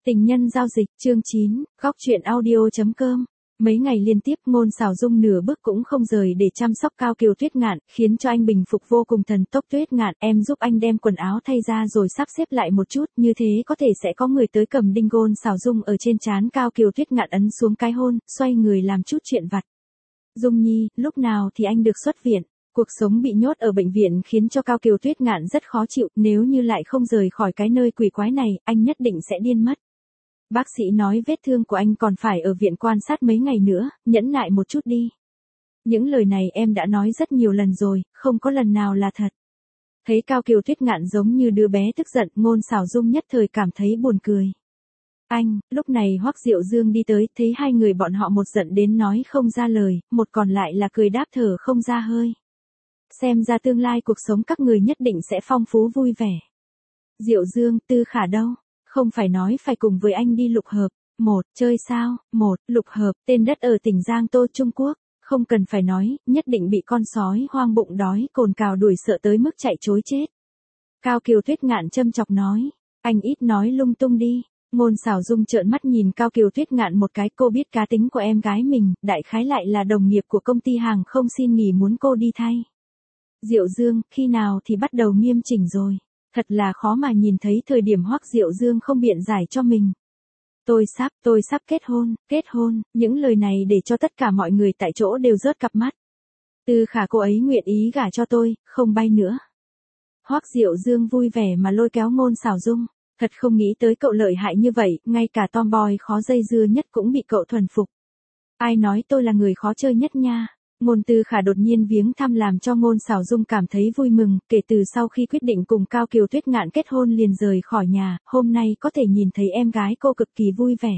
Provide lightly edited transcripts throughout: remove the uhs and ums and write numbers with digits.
Tình nhân giao dịch, chương 9, góc truyện audio.com. Mấy ngày liên tiếp Ngôn Sảo Dung nửa bước cũng không rời để chăm sóc Cao Kiều Tuyết Ngạn, khiến cho anh bình phục vô cùng thần tốc. Tuyết Ngạn, em giúp anh đem quần áo thay ra rồi sắp xếp lại một chút, như thế có thể sẽ có người tới cầm đinh. Ngôn Sảo Dung ở trên trán Cao Kiều Tuyết Ngạn ấn xuống cái hôn, xoay người làm chút chuyện vặt. Dung Nhi, lúc nào thì anh được xuất viện? Cuộc sống bị nhốt ở bệnh viện khiến cho Cao Kiều Tuyết Ngạn rất khó chịu, nếu như lại không rời khỏi cái nơi quỷ quái này, anh nhất định sẽ điên mất. Bác sĩ nói vết thương của anh còn phải ở viện quan sát mấy ngày nữa, nhẫn nại một chút đi. Những lời này em đã nói rất nhiều lần rồi, không có lần nào là thật. Thấy Cao Kiều Tuyết Ngạn giống như đứa bé tức giận, Ngôn Sảo Dung nhất thời cảm thấy buồn cười. Anh, lúc này Hoắc Diệu Dương đi tới, thấy hai người bọn họ một giận đến nói không ra lời, một còn lại là cười đáp thở không ra hơi. Xem ra tương lai cuộc sống các người nhất định sẽ phong phú vui vẻ. Diệu Dương, Tư Khả đâu? Không phải nói phải cùng với anh đi lục hợp. Chơi sao? Lục hợp, tên đất ở tỉnh Giang Tô, Trung Quốc. Không cần phải nói, nhất định bị con sói hoang bụng đói cồn cào đuổi sợ tới mức chạy trối chết. Cao Kiều Tuyết Ngạn châm chọc nói. Anh ít nói lung tung đi. Ngôn Sảo Dung trợn mắt nhìn Cao Kiều Tuyết Ngạn một cái, cô biết cá tính của em gái mình, đại khái lại là đồng nghiệp của công ty hàng không xin nghỉ muốn cô đi thay. Diệu Dương, khi nào thì bắt đầu nghiêm chỉnh rồi? Thật là khó mà nhìn thấy thời điểm Hoắc Diệu Dương không biện giải cho mình. Tôi sắp kết hôn, những lời này để cho tất cả mọi người tại chỗ đều rớt cặp mắt. Tư Khả cô ấy nguyện ý gả cho tôi, không bay nữa. Hoắc Diệu Dương vui vẻ mà lôi kéo Ngôn Sảo Dung, thật không nghĩ tới cậu lợi hại như vậy, ngay cả tomboy khó dây dưa nhất cũng bị cậu thuần phục. Ai nói tôi là người khó chơi nhất nha? Ngôn Tư Khả đột nhiên viếng thăm làm cho Ngôn Sảo Dung cảm thấy vui mừng, kể từ sau khi quyết định cùng Cao Kiều Tuyết Ngạn kết hôn liền rời khỏi nhà, hôm nay có thể nhìn thấy em gái cô cực kỳ vui vẻ.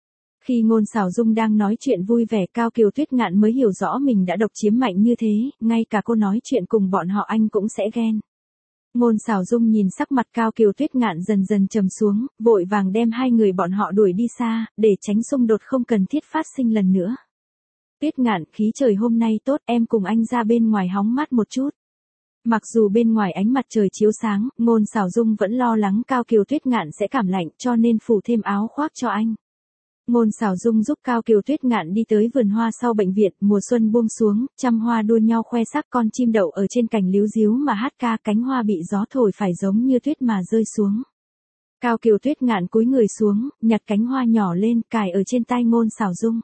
Khi Ngôn Sảo Dung đang nói chuyện vui vẻ, Cao Kiều Tuyết Ngạn mới hiểu rõ mình đã độc chiếm mạnh như thế, ngay cả cô nói chuyện cùng bọn họ anh cũng sẽ ghen. Ngôn Sảo Dung nhìn sắc mặt Cao Kiều Tuyết Ngạn dần dần trầm xuống, vội vàng đem hai người bọn họ đuổi đi xa, để tránh xung đột không cần thiết phát sinh lần nữa. Tuyết Ngạn, khí trời hôm nay tốt, em cùng anh ra bên ngoài hóng mát một chút. Mặc dù bên ngoài ánh mặt trời chiếu sáng, Ngôn Sảo Dung vẫn lo lắng Cao Kiều Tuyết Ngạn sẽ cảm lạnh, cho nên phủ thêm áo khoác cho anh. Ngôn Sảo Dung giúp Cao Kiều Tuyết Ngạn đi tới vườn hoa sau bệnh viện, mùa xuân buông xuống, trăm hoa đua nhau khoe sắc, con chim đậu ở trên cành líu ríu mà hát ca, cánh hoa bị gió thổi phải giống như tuyết mà rơi xuống. Cao Kiều Tuyết Ngạn cúi người xuống, nhặt cánh hoa nhỏ lên, cài ở trên tai Ngôn Sảo Dung.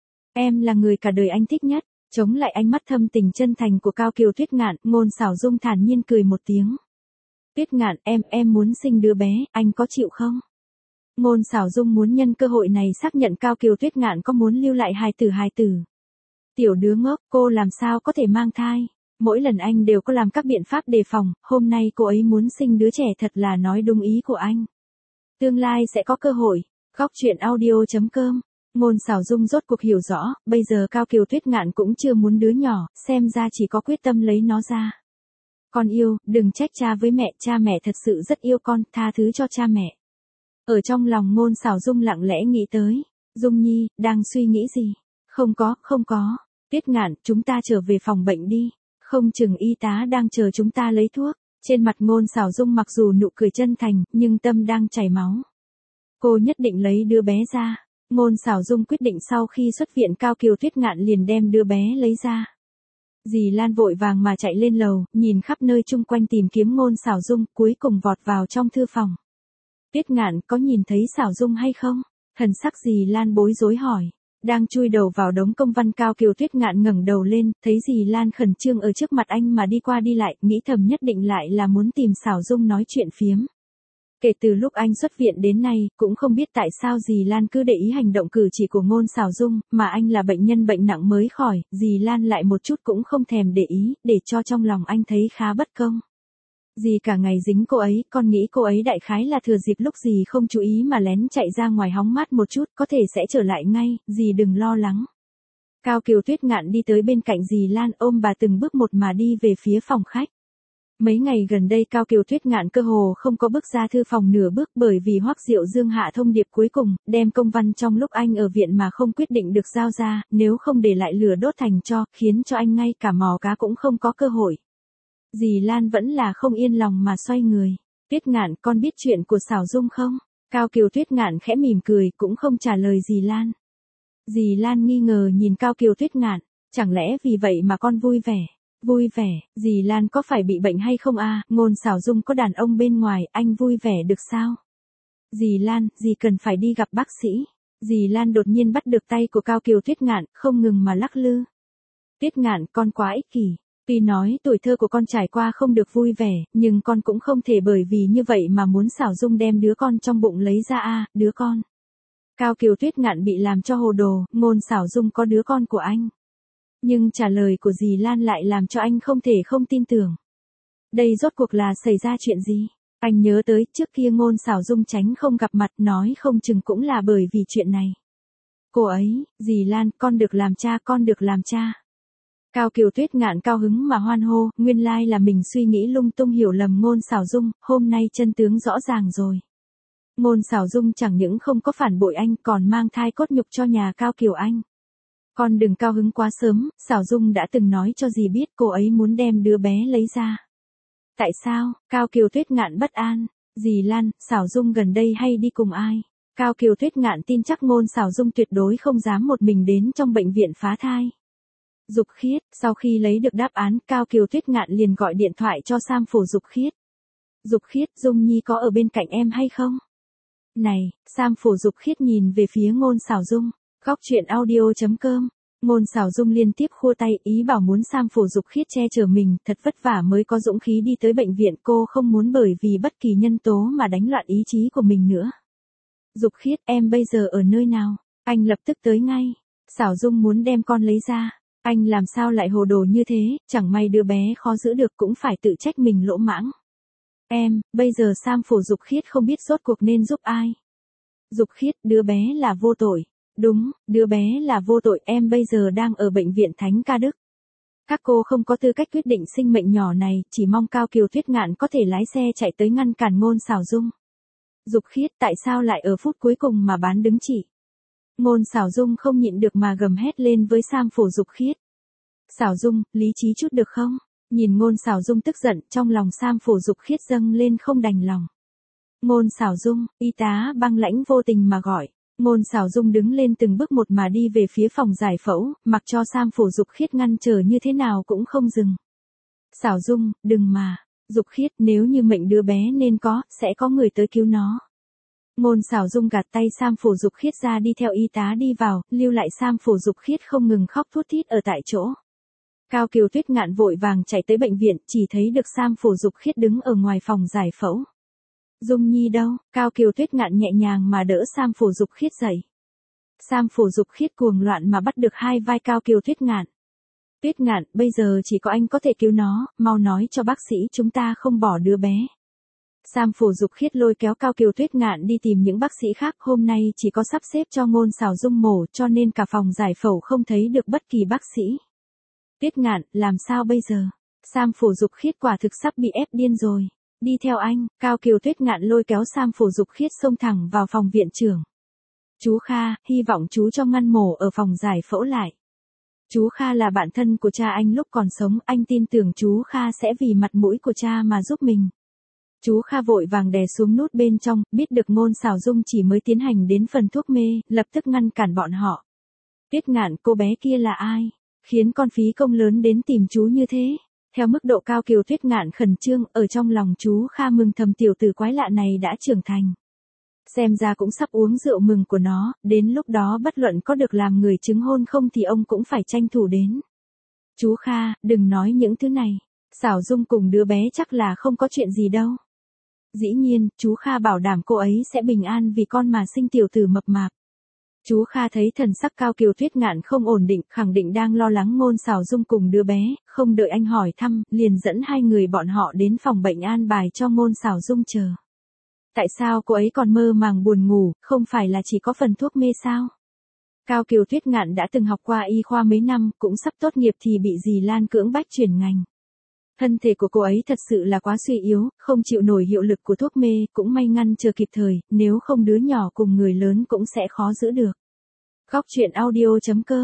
Em là người cả đời anh thích nhất. Chống lại ánh mắt thâm tình chân thành của Cao Kiều Tuyết Ngạn, Ngôn Sảo Dung thản nhiên cười một tiếng. Tuyết Ngạn, em muốn sinh đứa bé, anh có chịu không? Ngôn Sảo Dung muốn nhân cơ hội này xác nhận Cao Kiều Tuyết Ngạn có muốn lưu lại hài tử. Tiểu đứa ngốc, cô làm sao có thể mang thai? Mỗi lần anh đều có làm các biện pháp đề phòng, hôm nay cô ấy muốn sinh đứa trẻ thật là nói đúng ý của anh. Tương lai sẽ có cơ hội. Góc truyện audio.com. Ngôn Sảo Dung rốt cuộc hiểu rõ, bây giờ Cao Kiều Tuyết Ngạn cũng chưa muốn đứa nhỏ, xem ra chỉ có quyết tâm lấy nó ra. Con yêu, đừng trách cha với mẹ, cha mẹ thật sự rất yêu con, tha thứ cho cha mẹ. Ở trong lòng Ngôn Sảo Dung lặng lẽ nghĩ tới, Dung Nhi, đang suy nghĩ gì? Không có. Tuyết Ngạn, chúng ta trở về phòng bệnh đi, không chừng y tá đang chờ chúng ta lấy thuốc. Trên mặt Ngôn Sảo Dung mặc dù nụ cười chân thành, nhưng tâm đang chảy máu. Cô nhất định lấy đứa bé ra. Ngôn Sảo Dung quyết định sau khi xuất viện Cao Kiều Tuyết Ngạn liền đem đứa bé lấy ra. Dì Lan vội vàng mà chạy lên lầu, nhìn khắp nơi chung quanh tìm kiếm Ngôn Sảo Dung, cuối cùng vọt vào trong thư phòng. Tuyết Ngạn, có nhìn thấy Sảo Dung hay không? Thần sắc dì Lan bối rối hỏi. Đang chui đầu vào đống công văn, Cao Kiều Tuyết Ngạn ngẩng đầu lên, thấy dì Lan khẩn trương ở trước mặt anh mà đi qua đi lại, nghĩ thầm nhất định lại là muốn tìm Sảo Dung nói chuyện phiếm. Kể từ lúc anh xuất viện đến nay, cũng không biết tại sao dì Lan cứ để ý hành động cử chỉ của Ngôn Sảo Dung, mà anh là bệnh nhân bệnh nặng mới khỏi, dì Lan lại một chút cũng không thèm để ý, để cho trong lòng anh thấy khá bất công. Dì cả ngày dính cô ấy, con nghĩ cô ấy đại khái là thừa dịp lúc dì không chú ý mà lén chạy ra ngoài hóng mát một chút, có thể sẽ trở lại ngay, dì đừng lo lắng. Cao Kiều Tuyết Ngạn đi tới bên cạnh dì Lan, ôm bà từng bước một mà đi về phía phòng khách. Mấy ngày gần đây Cao Kiều Tuyết Ngạn cơ hồ không có bước ra thư phòng nửa bước, bởi vì Hoắc Diệu Dương hạ thông điệp cuối cùng, đem công văn trong lúc anh ở viện mà không quyết định được giao ra, nếu không để lại lửa đốt thành tro, khiến cho anh ngay cả mò cá cũng không có cơ hội. Dì Lan vẫn là không yên lòng mà xoay người. Tuyết Ngạn, con biết chuyện của Sảo Dung không? Cao Kiều Tuyết Ngạn khẽ mỉm cười, cũng không trả lời dì Lan. Dì Lan nghi ngờ nhìn Cao Kiều Tuyết Ngạn, chẳng lẽ vì vậy mà con vui vẻ? Vui vẻ, dì Lan có phải bị bệnh hay không à, Ngôn Sảo Dung có đàn ông bên ngoài, anh vui vẻ được sao? Dì Lan, dì cần phải đi gặp bác sĩ. Dì Lan đột nhiên bắt được tay của Cao Kiều Tuyết Ngạn, không ngừng mà lắc lư. Tuyết Ngạn, con quá ích kỷ. Tuy nói tuổi thơ của con trải qua không được vui vẻ, nhưng con cũng không thể bởi vì như vậy mà muốn Sảo Dung đem đứa con trong bụng lấy ra à, đứa con. Cao Kiều Tuyết Ngạn bị làm cho hồ đồ, Ngôn Sảo Dung có đứa con của anh. Nhưng trả lời của dì Lan lại làm cho anh không thể không tin tưởng. Đây rốt cuộc là xảy ra chuyện gì? Anh nhớ tới trước kia Ngôn Sảo Dung tránh không gặp mặt, nói không chừng cũng là bởi vì chuyện này. Cô ấy, dì Lan, con được làm cha, con được làm cha. Cao Kiều Tuyết Ngạn cao hứng mà hoan hô, nguyên lai là mình suy nghĩ lung tung hiểu lầm Ngôn Sảo Dung, hôm nay chân tướng rõ ràng rồi. Ngôn Sảo Dung chẳng những không có phản bội anh còn mang thai cốt nhục cho nhà Cao Kiều anh. Con đừng cao hứng quá sớm, Sảo Dung đã từng nói cho dì biết cô ấy muốn đem đứa bé lấy ra. Tại sao? Cao Kiều Tuyết Ngạn bất an. Dì Lan, Sảo Dung gần đây hay đi cùng ai? Cao Kiều Tuyết Ngạn tin chắc Ngôn Sảo Dung tuyệt đối không dám một mình đến trong bệnh viện phá thai. Dục Khiết, sau khi lấy được đáp án, Cao Kiều Tuyết Ngạn liền gọi điện thoại cho Sam Phổ Dục Khiết. Dục Khiết, Dung Nhi có ở bên cạnh em hay không? Này, Sam Phổ Dục Khiết nhìn về phía Ngôn Sảo Dung. Góc truyện audio.com. Ngôn Sảo Dung liên tiếp khua tay, ý bảo muốn Sam Phổ Dục Khiết che chở mình, thật vất vả mới có dũng khí đi tới bệnh viện, cô không muốn bởi vì bất kỳ nhân tố mà đánh loạn ý chí của mình nữa. Dục Khiết, em bây giờ ở nơi nào? Anh lập tức tới ngay. Sảo Dung muốn đem con lấy ra. Anh làm sao lại hồ đồ như thế, chẳng may đứa bé khó giữ được cũng phải tự trách mình lỗ mãng. Em, bây giờ Sam Phổ Dục Khiết không biết rốt cuộc nên giúp ai. Dục Khiết, đứa bé là vô tội. Đúng, đứa bé là vô tội, em bây giờ đang ở bệnh viện Thánh Ca Đức. Các cô không có tư cách quyết định sinh mệnh nhỏ này, chỉ mong Cao Kiều Tuyết Ngạn có thể lái xe chạy tới ngăn cản Ngôn Sảo Dung. Dục Khiết, tại sao lại ở phút cuối cùng mà bán đứng chỉ? Ngôn Sảo Dung không nhịn được mà gầm hét lên với Sam Phổ Dục Khiết. Sảo Dung, lý trí chút được không? Nhìn Ngôn Sảo Dung tức giận, trong lòng Sam Phổ Dục Khiết dâng lên không đành lòng. Ngôn Sảo Dung, y tá băng lãnh vô tình mà gọi. Ngôn Sảo Dung đứng lên từng bước một mà đi về phía phòng giải phẫu, mặc cho Sam Phổ Dục Khiết ngăn trở như thế nào cũng không dừng. Sảo Dung, đừng mà. Dục Khiết, nếu như mệnh đứa bé nên có, sẽ có người tới cứu nó. Ngôn Sảo Dung gạt tay Sam Phổ Dục Khiết ra đi theo y tá đi vào, lưu lại Sam Phổ Dục Khiết không ngừng khóc thút thít ở tại chỗ. Cao Kiều Tuyết Ngạn vội vàng chạy tới bệnh viện, chỉ thấy được Sam Phổ Dục Khiết đứng ở ngoài phòng giải phẫu. Dung Nhi đâu? Cao Kiều Tuyết Ngạn nhẹ nhàng mà đỡ Sam Phổ Dục Khiết dậy. Sam Phổ Dục Khiết cuồng loạn mà bắt được hai vai Cao Kiều Tuyết Ngạn. Tuyết Ngạn, bây giờ chỉ có anh có thể cứu nó, mau nói cho bác sĩ chúng ta không bỏ đứa bé. Sam Phổ Dục Khiết lôi kéo Cao Kiều Tuyết Ngạn đi tìm những bác sĩ khác, hôm nay chỉ có sắp xếp cho Ngôn Sảo Dung mổ cho nên cả phòng giải phẫu không thấy được bất kỳ bác sĩ. Tuyết Ngạn, làm sao bây giờ? Sam Phổ Dục Khiết quả thực sắp bị ép điên rồi. Đi theo anh, Cao Kiều Tuyết Ngạn lôi kéo Sam Phổ Dục Khiết xông thẳng vào phòng viện trưởng. Chú Kha, hy vọng chú cho ngăn mổ ở phòng giải phẫu lại. Chú Kha là bạn thân của cha anh lúc còn sống, anh tin tưởng chú Kha sẽ vì mặt mũi của cha mà giúp mình. Chú Kha vội vàng đè xuống nút bên trong, biết được Ngôn Sảo Dung chỉ mới tiến hành đến phần thuốc mê, lập tức ngăn cản bọn họ. Tuyết Ngạn, cô bé kia là ai? Khiến con phí công lớn đến tìm chú như thế. Theo mức độ Cao Kiều Tuyết Ngạn khẩn trương, ở trong lòng chú Kha mừng thầm tiểu tử quái lạ này đã trưởng thành. Xem ra cũng sắp uống rượu mừng của nó, đến lúc đó bất luận có được làm người chứng hôn không thì ông cũng phải tranh thủ đến. Chú Kha, đừng nói những thứ này. Sảo Dung cùng đứa bé chắc là không có chuyện gì đâu. Dĩ nhiên, chú Kha bảo đảm cô ấy sẽ bình an vì con mà sinh tiểu tử mập mạp. Chú Kha thấy thần sắc Cao Kiều Tuyết Ngạn không ổn định, khẳng định đang lo lắng Ngôn Sảo Dung cùng đứa bé, không đợi anh hỏi thăm, liền dẫn hai người bọn họ đến phòng bệnh an bài cho Ngôn Sảo Dung chờ. Tại sao cô ấy còn mơ màng buồn ngủ, không phải là chỉ có phần thuốc mê sao? Cao Kiều Tuyết Ngạn đã từng học qua y khoa mấy năm, cũng sắp tốt nghiệp thì bị dì Lan cưỡng bách chuyển ngành. Thân thể của cô ấy thật sự là quá suy yếu, không chịu nổi hiệu lực của thuốc mê, cũng may ngăn chờ kịp thời, nếu không đứa nhỏ cùng người lớn cũng sẽ khó giữ được. Góc truyện audio.com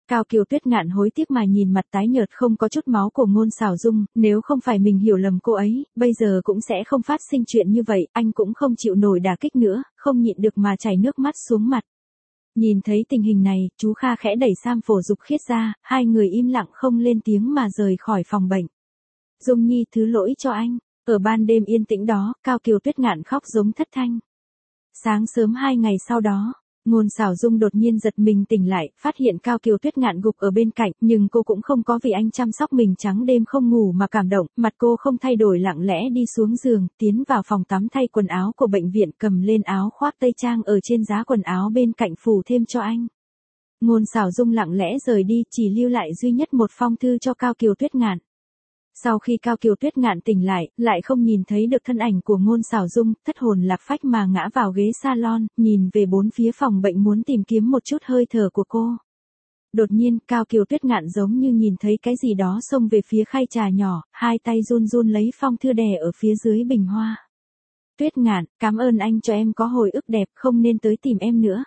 Cao Kiều Tuyết Ngạn hối tiếc mà nhìn mặt tái nhợt không có chút máu của Ngôn Sảo Dung, nếu không phải mình hiểu lầm cô ấy, bây giờ cũng sẽ không phát sinh chuyện như vậy, anh cũng không chịu nổi đả kích nữa, không nhịn được mà chảy nước mắt xuống mặt. Nhìn thấy tình hình này, chú Kha khẽ đẩy Sam Phổ Dục Khiết ra, hai người im lặng không lên tiếng mà rời khỏi phòng bệnh. Dung Nhi thứ lỗi cho anh. Ở ban đêm yên tĩnh đó, Cao Kiều Tuyết Ngạn khóc giống thất thanh. Sáng sớm 2 ngày sau đó, Ngôn Sảo Dung đột nhiên giật mình tỉnh lại, phát hiện Cao Kiều Tuyết Ngạn gục ở bên cạnh, nhưng cô cũng không có vì anh chăm sóc mình trắng đêm không ngủ mà cảm động, mặt cô không thay đổi lặng lẽ đi xuống giường, tiến vào phòng tắm thay quần áo của bệnh viện, cầm lên áo khoác tây trang ở trên giá quần áo bên cạnh phủ thêm cho anh. Ngôn Sảo Dung lặng lẽ rời đi, chỉ lưu lại duy nhất một phong thư cho Cao Kiều Tuyết Ngạn. Sau khi Cao Kiều Tuyết Ngạn tỉnh lại không nhìn thấy được thân ảnh của Ngôn Sảo Dung, thất hồn lạc phách mà ngã vào ghế salon, nhìn về bốn phía phòng bệnh muốn tìm kiếm một chút hơi thở của cô. Đột nhiên, Cao Kiều Tuyết Ngạn giống như nhìn thấy cái gì đó xông về phía khay trà nhỏ, hai tay run run lấy phong thư đè ở phía dưới bình hoa. Tuyết Ngạn, cảm ơn anh cho em có hồi ức đẹp, không nên tới tìm em nữa.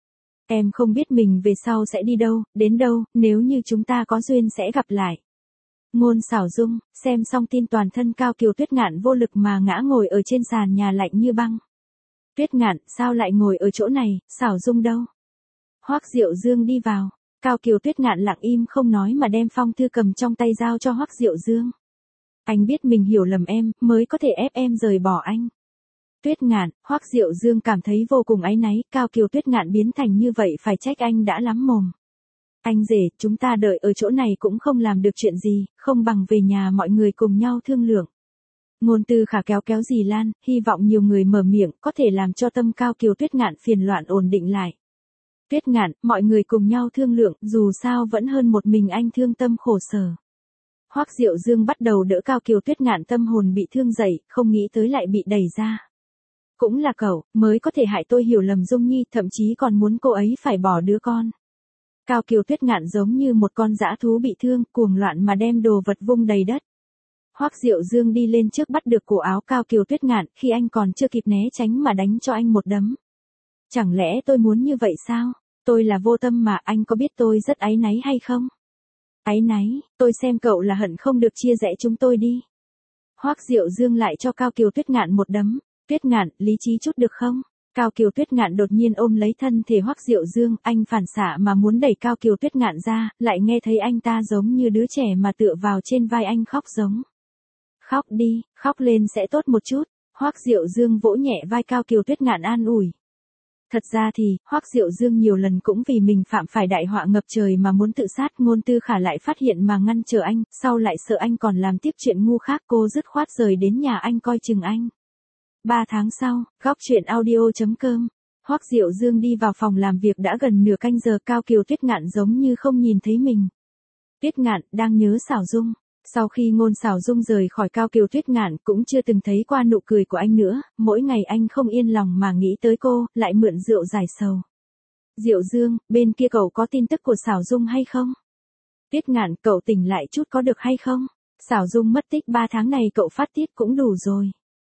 Em không biết mình về sau sẽ đi đâu, đến đâu, nếu như chúng ta có duyên sẽ gặp lại. Ngôn Sảo Dung, xem xong tin toàn thân Cao Kiều Tuyết Ngạn vô lực mà ngã ngồi ở trên sàn nhà lạnh như băng. Tuyết Ngạn, sao lại ngồi ở chỗ này, Sảo Dung đâu? Hoắc Diệu Dương đi vào, Cao Kiều Tuyết Ngạn lặng im không nói mà đem phong thư cầm trong tay giao cho Hoắc Diệu Dương. Anh biết mình hiểu lầm em, mới có thể ép em rời bỏ anh. Tuyết Ngạn, Hoắc Diệu Dương cảm thấy vô cùng áy náy, Cao Kiều Tuyết Ngạn biến thành như vậy phải trách anh đã lắm mồm. Anh rể, chúng ta đợi ở chỗ này cũng không làm được chuyện gì, không bằng về nhà mọi người cùng nhau thương lượng. Ngôn Tư Khả kéo dì Lan, hy vọng nhiều người mở miệng có thể làm cho tâm Cao Kiều Tuyết Ngạn phiền loạn ổn định lại. Tuyết Ngạn, mọi người cùng nhau thương lượng, dù sao vẫn hơn một mình anh thương tâm khổ sở. Hoắc Diệu Dương bắt đầu đỡ Cao Kiều Tuyết Ngạn tâm hồn bị thương dậy, không nghĩ tới lại bị đẩy ra. Cũng là cậu, mới có thể hại tôi hiểu lầm Dung Nhi, thậm chí còn muốn cô ấy phải bỏ đứa con. Cao Kiều Tuyết Ngạn giống như một con dã thú bị thương, cuồng loạn mà đem đồ vật vung đầy đất. Hoắc Diệu Dương đi lên trước bắt được cổ áo Cao Kiều Tuyết Ngạn, khi anh còn chưa kịp né tránh mà đánh cho anh một đấm. Chẳng lẽ tôi muốn như vậy sao? Tôi là vô tâm mà, anh có biết tôi rất áy náy hay không? Áy náy, tôi xem cậu là hận không được chia rẽ chúng tôi đi. Hoắc Diệu Dương lại cho Cao Kiều Tuyết Ngạn một đấm. Tuyết Ngạn, lý trí chút được không? Cao Kiều Tuyết Ngạn đột nhiên ôm lấy thân thể Hoắc Diệu Dương, anh phản xạ mà muốn đẩy Cao Kiều Tuyết Ngạn ra, lại nghe thấy anh ta giống như đứa trẻ mà tựa vào trên vai anh khóc giống. Khóc đi, khóc lên sẽ tốt một chút. Hoắc Diệu Dương vỗ nhẹ vai Cao Kiều Tuyết Ngạn an ủi. Thật ra thì, Hoắc Diệu Dương nhiều lần cũng vì mình phạm phải đại họa ngập trời mà muốn tự sát, Ngôn Tư Khả lại phát hiện mà ngăn trở anh, sau lại sợ anh còn làm tiếp chuyện ngu khác, cô dứt khoát rời đến nhà anh coi chừng anh. 3 tháng sau, góc truyện audio.com, Hoắc Diệu Dương đi vào phòng làm việc đã gần nửa canh giờ, Cao Kiều Tuyết Ngạn giống như không nhìn thấy mình. Tuyết Ngạn, đang nhớ Sảo Dung. Sau khi Ngôn Sảo Dung rời khỏi Cao Kiều Tuyết Ngạn cũng chưa từng thấy qua nụ cười của anh nữa, mỗi ngày anh không yên lòng mà nghĩ tới cô, lại mượn rượu giải sầu. Diệu Dương, bên kia cậu có tin tức của Sảo Dung hay không? Tuyết Ngạn, cậu tỉnh lại chút có được hay không? Sảo Dung mất tích 3 tháng này cậu phát tiết cũng đủ rồi.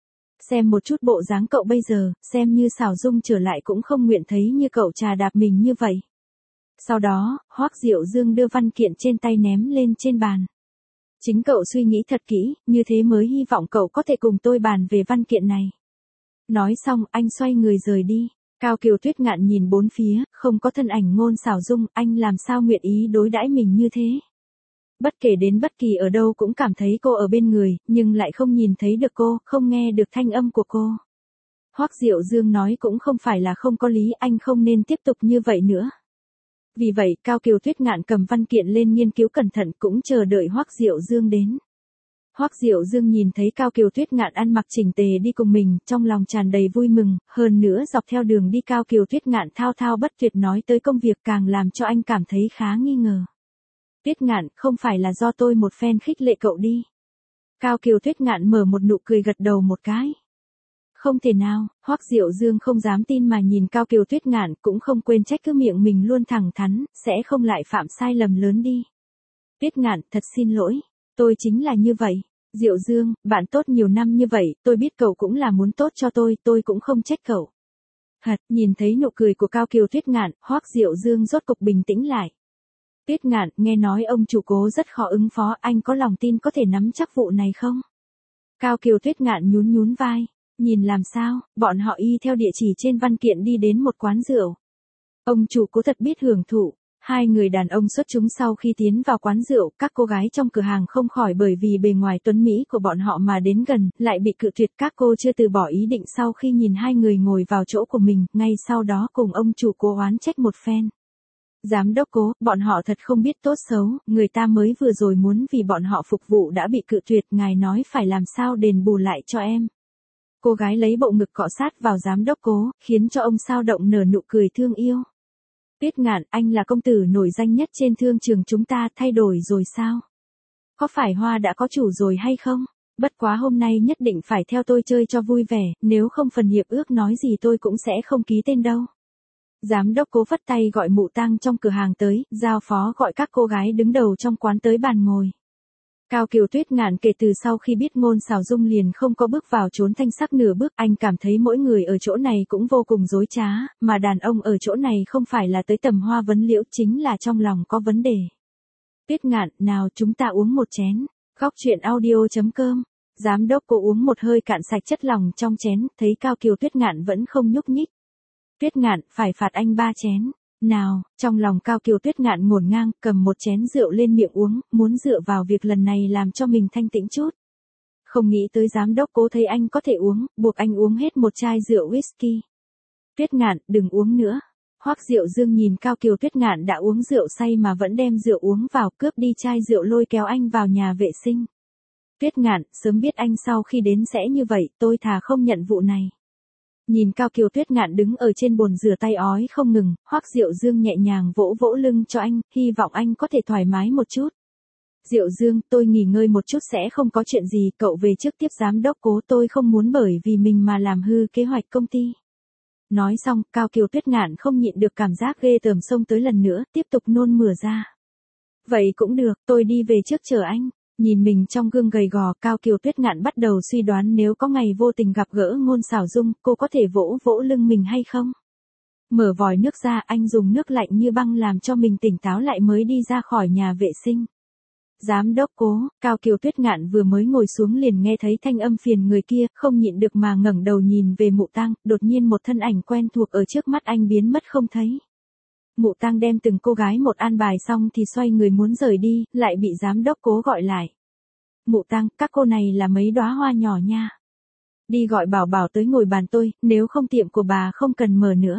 Xem một chút bộ dáng cậu bây giờ, xem như Sảo Dung trở lại cũng không nguyện thấy như cậu trà đạp mình như vậy. Sau đó, Hoắc Diệu Dương đưa văn kiện trên tay ném lên trên bàn. Chính cậu suy nghĩ thật kỹ, như thế mới hy vọng cậu có thể cùng tôi bàn về văn kiện này. Nói xong, anh xoay người rời đi. Cao Kiều Tuyết Ngạn nhìn bốn phía, không có thân ảnh Ngôn Sảo Dung, anh làm sao nguyện ý đối đãi mình như thế. Bất kể đến bất kỳ ở đâu cũng cảm thấy cô ở bên người, nhưng lại không nhìn thấy được cô, không nghe được thanh âm của cô. Hoắc Diệu Dương nói cũng không phải là không có lý, anh không nên tiếp tục như vậy nữa. Vì vậy, Cao Kiều Tuyết Ngạn cầm văn kiện lên nghiên cứu cẩn thận, cũng chờ đợi Hoắc Diệu Dương đến. Hoắc Diệu Dương nhìn thấy Cao Kiều Tuyết Ngạn ăn mặc chỉnh tề đi cùng mình, trong lòng tràn đầy vui mừng, hơn nữa dọc theo đường đi Cao Kiều Tuyết Ngạn thao thao bất tuyệt nói tới công việc càng làm cho anh cảm thấy khá nghi ngờ. Tuyết Ngạn, không phải là do tôi một phen khích lệ cậu đi. Cao Kiều Tuyết Ngạn mở một nụ cười gật đầu một cái. Không thể nào, Hoắc Diệu Dương không dám tin mà nhìn Cao Kiều Tuyết Ngạn, cũng không quên trách cứ miệng mình luôn thẳng thắn, sẽ không lại phạm sai lầm lớn đi. Tuyết Ngạn, thật xin lỗi, tôi chính là như vậy. Diệu Dương, bạn tốt nhiều năm như vậy, tôi biết cậu cũng là muốn tốt cho tôi cũng không trách cậu. Nhìn thấy nụ cười của Cao Kiều Tuyết Ngạn, Hoắc Diệu Dương rốt cục bình tĩnh lại. Tuyết Ngạn, nghe nói ông chủ Cố rất khó ứng phó, anh có lòng tin có thể nắm chắc vụ này không? Cao Kiều Tuyết Ngạn nhún nhún vai. Nhìn làm sao, bọn họ y theo địa chỉ trên văn kiện đi đến một quán rượu. Ông chủ Cố thật biết hưởng thụ. Hai người đàn ông xuất chúng sau khi tiến vào quán rượu, các cô gái trong cửa hàng không khỏi bởi vì bề ngoài tuấn mỹ của bọn họ mà đến gần, lại bị cự tuyệt. Các cô chưa từ bỏ ý định sau khi nhìn hai người ngồi vào chỗ của mình, ngay sau đó cùng ông chủ Cố oán trách một phen. Giám đốc Cố, bọn họ thật không biết tốt xấu, người ta mới vừa rồi muốn vì bọn họ phục vụ đã bị cự tuyệt, ngài nói phải làm sao đền bù lại cho em. Cô gái lấy bộ ngực cọ sát vào giám đốc Cố, khiến cho ông sao động nở nụ cười thương yêu. Tuyết Ngạn, anh là công tử nổi danh nhất trên thương trường chúng ta, thay đổi rồi sao? Có phải hoa đã có chủ rồi hay không? Bất quá hôm nay nhất định phải theo tôi chơi cho vui vẻ, nếu không phần hiệp ước nói gì tôi cũng sẽ không ký tên đâu. Giám đốc Cố phất tay gọi Mụ Tăng trong cửa hàng tới, giao phó gọi các cô gái đứng đầu trong quán tới bàn ngồi. Cao Kiều Tuyết Ngạn kể từ sau khi biết Ngôn Sảo Dung liền không có bước vào chốn thanh sắc nửa bước, anh cảm thấy mỗi người ở chỗ này cũng vô cùng dối trá, mà đàn ông ở chỗ này không phải là tới tầm hoa vấn liễu, chính là trong lòng có vấn đề. Tuyết Ngạn, nào chúng ta uống một chén. Góc truyện audio.com. Giám đốc Cố uống một hơi cạn sạch chất lỏng trong chén, thấy Cao Kiều Tuyết Ngạn vẫn không nhúc nhích. Tuyết Ngạn, phải phạt anh 3 chén. Nào, trong lòng Cao Kiều Tuyết Ngạn ngổn ngang, cầm một chén rượu lên miệng uống, muốn dựa vào việc lần này làm cho mình thanh tĩnh chút. Không nghĩ tới giám đốc Cố thấy anh có thể uống, buộc anh uống hết một chai rượu whisky. Tuyết Ngạn, đừng uống nữa. Hoắc Diệu Dương nhìn Cao Kiều Tuyết Ngạn đã uống rượu say mà vẫn đem rượu uống vào, cướp đi chai rượu lôi kéo anh vào nhà vệ sinh. Tuyết Ngạn, sớm biết anh sau khi đến sẽ như vậy, tôi thà không nhận vụ này. Nhìn Cao Kiều Tuyết Ngạn đứng ở trên bồn rửa tay ói không ngừng, Hoắc Diệu Dương nhẹ nhàng vỗ vỗ lưng cho anh, hy vọng anh có thể thoải mái một chút. Diệu Dương, tôi nghỉ ngơi một chút sẽ không có chuyện gì, cậu về trước tiếp giám đốc Cố, tôi không muốn bởi vì mình mà làm hư kế hoạch công ty. Nói xong, Cao Kiều Tuyết Ngạn không nhịn được cảm giác ghê tởm xông tới lần nữa, tiếp tục nôn mửa ra. Vậy cũng được, tôi đi về trước chờ anh. Nhìn mình trong gương gầy gò, Cao Kiều Tuyết Ngạn bắt đầu suy đoán nếu có ngày vô tình gặp gỡ Ngôn Sảo Dung, cô có thể vỗ vỗ lưng mình hay không? Mở vòi nước ra, anh dùng nước lạnh như băng làm cho mình tỉnh táo lại mới đi ra khỏi nhà vệ sinh. Giám đốc Cố, Cao Kiều Tuyết Ngạn vừa mới ngồi xuống liền nghe thấy thanh âm phiền người kia, không nhịn được mà ngẩng đầu nhìn về Mụ Tăng, đột nhiên một thân ảnh quen thuộc ở trước mắt anh biến mất không thấy. Mụ Tăng đem từng cô gái một an bài xong thì xoay người muốn rời đi, lại bị giám đốc Cố gọi lại. Mụ Tăng, các cô này là mấy đóa hoa nhỏ nha. Đi gọi Bảo Bảo tới ngồi bàn tôi, nếu không tiệm của bà không cần mở nữa.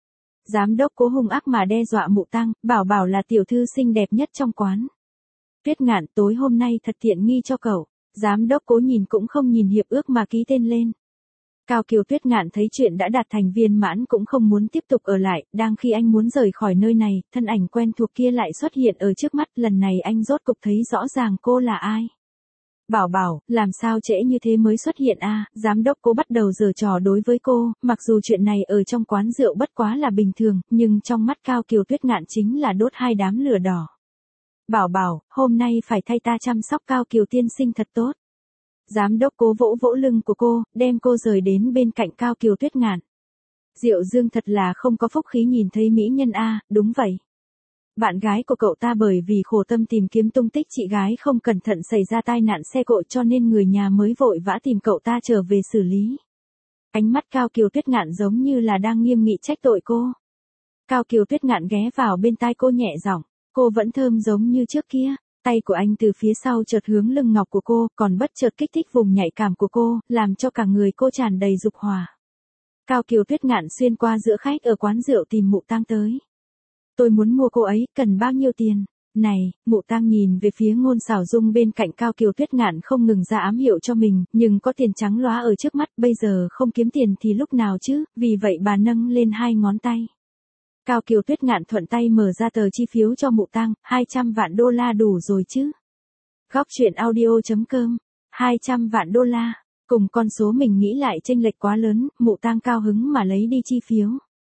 Giám đốc Cố hung ác mà đe dọa Mụ Tăng, Bảo Bảo là tiểu thư xinh đẹp nhất trong quán. Tuyết Ngạn, tối hôm nay thật tiện nghi cho cậu. Giám đốc Cố nhìn cũng không nhìn hiệp ước mà ký tên lên. Cao Kiều Tuyết Ngạn thấy chuyện đã đạt thành viên mãn cũng không muốn tiếp tục ở lại, đang khi anh muốn rời khỏi nơi này, thân ảnh quen thuộc kia lại xuất hiện ở trước mắt, lần này anh rốt cục thấy rõ ràng cô là ai. Bảo Bảo, làm sao trễ như thế mới xuất hiện a? Giám đốc Cố bắt đầu giở trò đối với cô, mặc dù chuyện này ở trong quán rượu bất quá là bình thường, nhưng trong mắt Cao Kiều Tuyết Ngạn chính là đốt hai đám lửa đỏ. Bảo Bảo, hôm nay phải thay ta chăm sóc Cao Kiều tiên sinh thật tốt. Giám đốc Cố vỗ vỗ lưng của cô, đem cô rời đến bên cạnh Cao Kiều Tuyết Ngạn. Diệu Dương thật là không có phúc khí nhìn thấy mỹ nhân a, đúng vậy. Bạn gái của cậu ta bởi vì khổ tâm tìm kiếm tung tích chị gái không cẩn thận xảy ra tai nạn xe cộ cho nên người nhà mới vội vã tìm cậu ta trở về xử lý. Ánh mắt Cao Kiều Tuyết Ngạn giống như là đang nghiêm nghị trách tội cô. Cao Kiều Tuyết Ngạn ghé vào bên tai cô nhẹ giọng, cô vẫn thơm giống như trước kia. Tay của anh từ phía sau chợt hướng lưng ngọc của cô, còn bất chợt kích thích vùng nhạy cảm của cô, làm cho cả người cô tràn đầy dục hỏa. Cao Kiều Tuyết Ngạn xuyên qua giữa khách ở quán rượu tìm Mụ Tăng tới. Tôi muốn mua cô ấy, cần bao nhiêu tiền? Này, Mụ Tăng nhìn về phía Ngôn Sảo Dung bên cạnh Cao Kiều Tuyết Ngạn không ngừng ra ám hiệu cho mình, nhưng có tiền trắng lóa ở trước mắt, bây giờ không kiếm tiền thì lúc nào chứ, vì vậy bà nâng lên hai ngón tay. Cao Kiều Tuyết Ngạn thuận tay mở ra tờ chi phiếu cho Mụ Tăng, 200 vạn đô la đủ rồi chứ. Góc truyện audio.com, 200 vạn đô la, cùng con số mình nghĩ lại chênh lệch quá lớn, Mụ Tăng cao hứng mà lấy đi chi phiếu.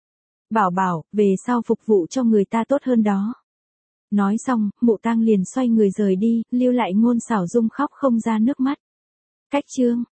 Bảo Bảo, về sau phục vụ cho người ta tốt hơn đó. Nói xong, Mụ Tăng liền xoay người rời đi, lưu lại Ngôn Sảo Dung khóc không ra nước mắt. Cách chương